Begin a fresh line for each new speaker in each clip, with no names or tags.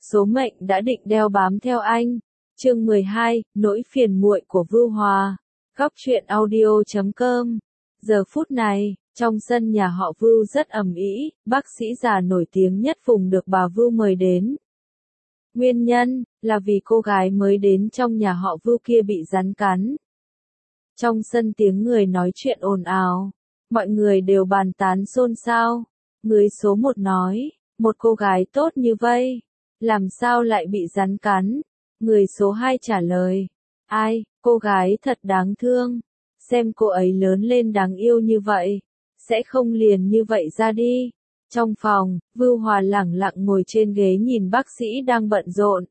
số mệnh đã định đeo bám theo anh. Chương 12, nỗi phiền muội của Vưu Hòa. Góc truyện audio.com. Giờ phút này, trong sân nhà họ Vưu rất ầm ĩ, bác sĩ già nổi tiếng nhất vùng được bà Vưu mời đến. Nguyên nhân là vì cô gái mới đến trong nhà họ Vưu kia bị rắn cắn. Trong sân tiếng người nói chuyện ồn ào, mọi người đều bàn tán xôn xao. Người số 1 nói, một cô gái tốt như vậy, làm sao lại bị rắn cắn? Người số 2 trả lời, ai, cô gái thật đáng thương, xem cô ấy lớn lên đáng yêu như vậy, sẽ không liền như vậy ra đi. Trong phòng, Vưu Hòa lẳng lặng ngồi trên ghế nhìn bác sĩ đang bận rộn.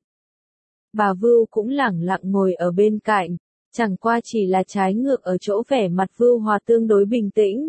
Bà Vưu cũng lẳng lặng ngồi ở bên cạnh, chẳng qua chỉ là trái ngược ở chỗ vẻ mặt Vưu Hòa tương đối bình tĩnh.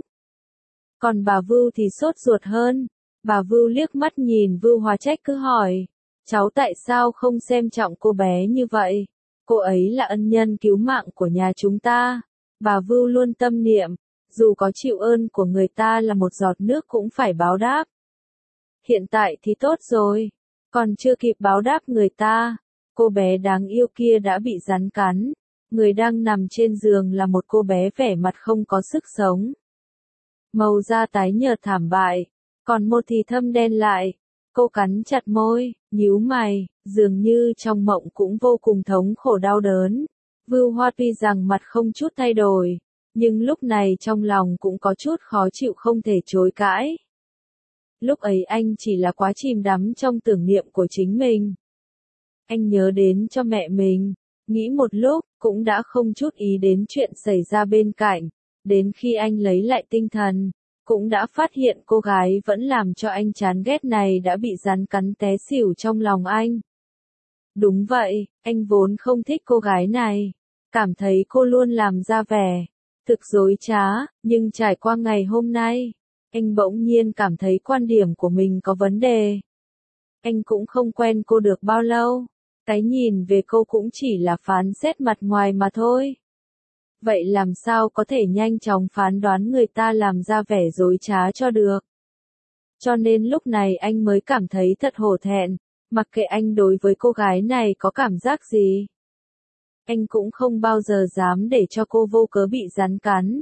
Còn bà Vưu thì sốt ruột hơn. Bà Vưu liếc mắt nhìn Vưu Hòa trách cứ hỏi, cháu tại sao không xem trọng cô bé như vậy? Cô ấy là ân nhân cứu mạng của nhà chúng ta. Bà Vưu luôn tâm niệm, dù có chịu ơn của người ta là một giọt nước cũng phải báo đáp. Hiện tại thì tốt rồi, còn chưa kịp báo đáp người ta, cô bé đáng yêu kia đã bị rắn cắn. Người đang nằm trên giường là một cô bé vẻ mặt không có sức sống. Màu da tái nhợt thảm bại, còn môi thì thâm đen lại. Cô cắn chặt môi, nhíu mày, dường như trong mộng cũng vô cùng thống khổ đau đớn. Vưu Hoa tuy rằng mặt không chút thay đổi, nhưng lúc này trong lòng cũng có chút khó chịu không thể chối cãi. Lúc ấy anh chỉ là quá chìm đắm trong tưởng niệm của chính mình. Anh nhớ đến cho mẹ mình, nghĩ một lúc, cũng đã không chút ý đến chuyện xảy ra bên cạnh. Đến khi anh lấy lại tinh thần, cũng đã phát hiện cô gái vẫn làm cho anh chán ghét này đã bị rắn cắn té xỉu trong lòng anh. Đúng vậy, anh vốn không thích cô gái này, cảm thấy cô luôn làm ra vẻ thực dối trá, nhưng trải qua ngày hôm nay, anh bỗng nhiên cảm thấy quan điểm của mình có vấn đề. Anh cũng không quen cô được bao lâu, cái nhìn về cô cũng chỉ là phán xét mặt ngoài mà thôi. Vậy làm sao có thể nhanh chóng phán đoán người ta làm ra vẻ dối trá cho được? Cho nên lúc này anh mới cảm thấy thật hổ thẹn, mặc kệ anh đối với cô gái này có cảm giác gì. Anh cũng không bao giờ dám để cho cô vô cớ bị rắn cắn.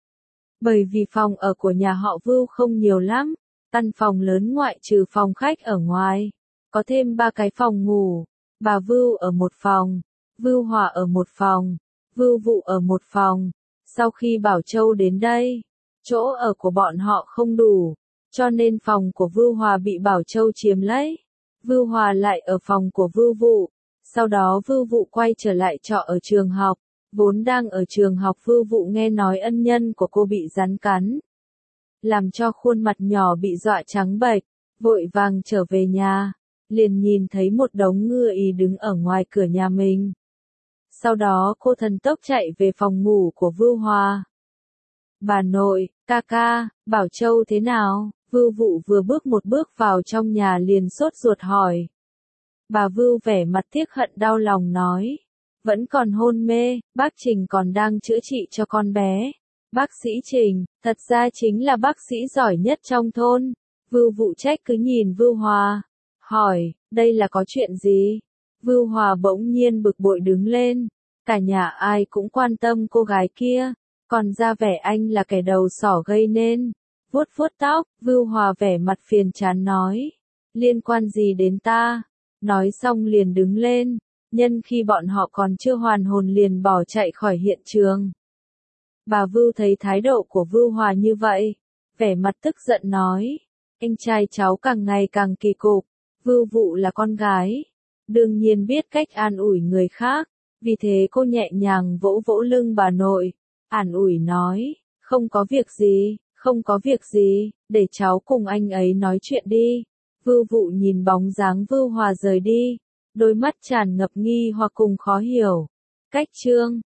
Bởi vì phòng ở của nhà họ Vưu không nhiều lắm, căn phòng lớn ngoại trừ phòng khách ở ngoài, có thêm 3 cái phòng ngủ, bà Vưu ở một phòng, Vưu Hòa ở một phòng, Vưu Vụ ở một phòng. Sau khi Bảo Châu đến đây, chỗ ở của bọn họ không đủ, cho nên phòng của Vưu Hòa bị Bảo Châu chiếm lấy. Vưu Hòa lại ở phòng của Vưu Vụ. Sau đó Vưu Vụ quay trở lại trọ ở trường học. Vốn đang ở trường học Vưu Vụ nghe nói ân nhân của cô bị rắn cắn, làm cho khuôn mặt nhỏ bị dọa trắng bệch, vội vàng trở về nhà, liền nhìn thấy một đống ngựa ý đứng ở ngoài cửa nhà mình. Sau đó cô thần tốc chạy về phòng ngủ của Vưu Hòa. Bà nội, ca ca, Bảo Châu thế nào? Vưu Vụ vừa bước một bước vào trong nhà liền sốt ruột hỏi. Bà Vưu vẻ mặt tiếc hận đau lòng nói. Vẫn còn hôn mê, bác Trình còn đang chữa trị cho con bé. Bác sĩ Trình, thật ra chính là bác sĩ giỏi nhất trong thôn. Vưu Vụ trách cứ nhìn Vưu Hòa, hỏi, đây là có chuyện gì? Vưu Hòa bỗng nhiên bực bội đứng lên. Cả nhà ai cũng quan tâm cô gái kia, còn ra vẻ anh là kẻ đầu sỏ gây nên. Vuốt vuốt tóc, Vưu Hòa vẻ mặt phiền chán nói. Liên quan gì đến ta? Nói xong liền đứng lên, nhân khi bọn họ còn chưa hoàn hồn liền bỏ chạy khỏi hiện trường. Bà Vưu thấy thái độ của Vưu Hòa như vậy, vẻ mặt tức giận nói. Anh trai cháu càng ngày càng kỳ cục, Vưu Vụ là con gái, đương nhiên biết cách an ủi người khác. Vì thế cô nhẹ nhàng vỗ vỗ lưng bà nội, an ủi nói, không có việc gì, không có việc gì, để cháu cùng anh ấy nói chuyện đi. Vưu Vụ nhìn bóng dáng Vưu Hòa rời đi, đôi mắt tràn ngập nghi hoặc cùng khó hiểu. Cách chương